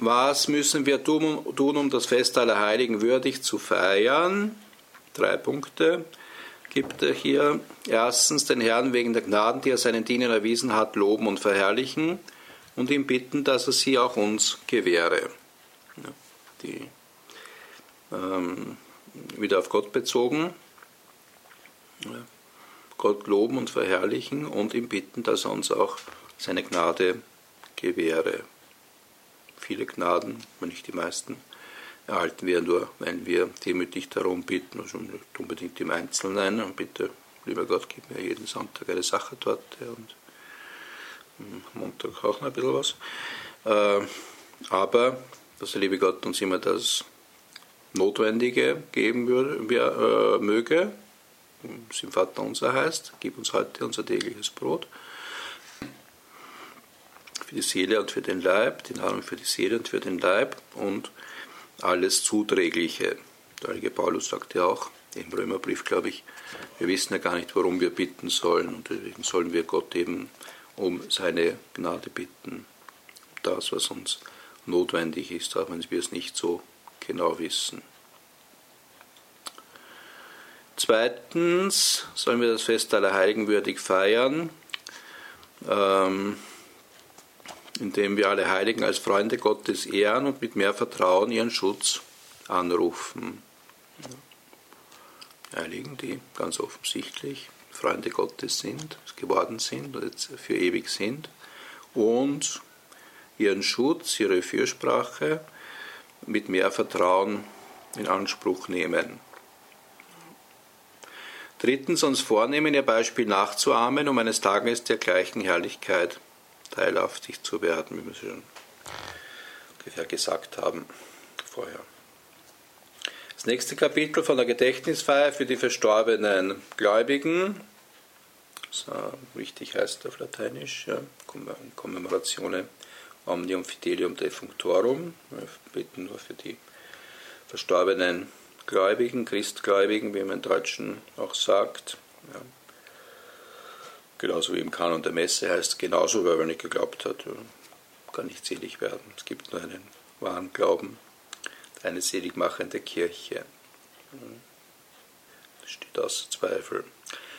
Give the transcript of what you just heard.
Was müssen wir tun, um das Fest aller Heiligen würdig zu feiern? 3 Punkte gibt er hier. Erstens, den Herrn wegen der Gnaden, die er seinen Dienern erwiesen hat, loben und verherrlichen und ihn bitten, dass er sie auch uns gewähre. Wieder auf Gott bezogen. Gott loben und verherrlichen und ihn bitten, dass er uns auch seine Gnade gewähre. Viele Gnaden, wenn nicht die meisten, erhalten wir nur, wenn wir demütig darum bitten, also nicht unbedingt im Einzelnen. Und bitte, lieber Gott, gib mir jeden Sonntag eine Sachertorte und am Montag auch noch ein bisschen was. Aber, dass der liebe Gott uns immer das Notwendige geben möge, es im Vater unser heißt, gib uns heute unser tägliches Brot. Für die Seele und für den Leib, die Nahrung für die Seele und für den Leib und alles Zuträgliche. Der heilige Paulus sagt ja auch, im Römerbrief, glaube ich, wir wissen ja gar nicht, worum wir bitten sollen. Und deswegen sollen wir Gott eben um seine Gnade bitten. Das, was uns notwendig ist, auch wenn wir es nicht so genau wissen. Zweitens sollen wir das Fest aller Heiligen würdig feiern, indem wir alle Heiligen als Freunde Gottes ehren und mit mehr Vertrauen ihren Schutz anrufen. Heiligen, die ganz offensichtlich Freunde Gottes sind, geworden sind und jetzt für ewig sind und ihren Schutz, ihre Fürsprache mit mehr Vertrauen in Anspruch nehmen. Drittens, uns vornehmen, ihr Beispiel nachzuahmen, um eines Tages der gleichen Herrlichkeit teilhaftig zu werden, wie wir es schon ungefähr gesagt haben vorher. Das nächste Kapitel von der Gedächtnisfeier für die verstorbenen Gläubigen, das richtig heißt auf Lateinisch, ja, Commemoratione Omnium Fidelium Defunctorum, wir beten nur für die verstorbenen Gläubigen, Christgläubigen, wie man im Deutschen auch sagt. Ja. Genauso wie im Kanon der Messe heißt genauso, weil wer nicht geglaubt hat, kann nicht selig werden. Es gibt nur einen wahren Glauben, eine seligmachende Kirche. Das steht außer Zweifel.